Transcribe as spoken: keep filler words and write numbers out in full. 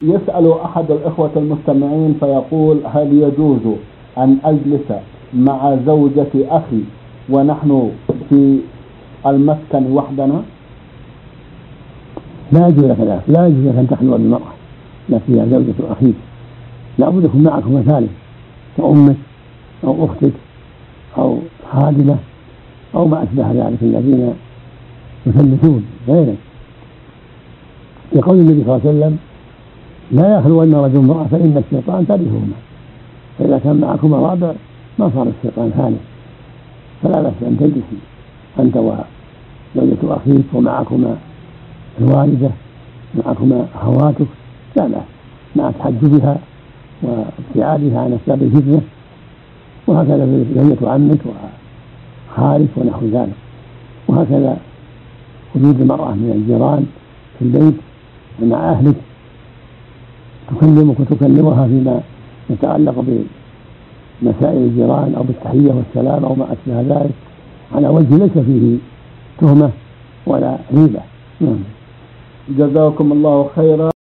يسأل أحد الإخوة المستمعين فيقول: هل يجوز أن أجلس مع زوجة أخي ونحن في المسكن وحدنا؟ لا يجوز لك ذلك، لا يجوز لك أن تخلو بالمرأة التي هي زوجة أخيك، لا بد يكون معكم ثالث كأمك أو أختك أو خادمة أو ما أشبه ذلك الذين يثلثون غيرك. يقول النبي صلى الله عليه وسلم: لا يخلون رجل امرأة فإن الشيطان ثالثهما. فإذا كان معكما رابع ما صار الشيطان ثالث، فلا بأس أن تجلسي أنت وزوجة أخيك ومعكما الوالدة معكما أخواتك، لا بأس، مع تحجبها وابتعادها عن أسباب الفتنة، وهكذا زوجة عمك وخالك ونحو ذلك. وهكذا وجود المرأة من الجيران في البيت مع أهلك تكلمك وتكلمها فيما يتعلق بمسائل الجيران أو بالتحية والسلام أو ما أشبه ذلك على وجه ليس فيه تهمة ولا ريبة. جزاكم الله خيرا.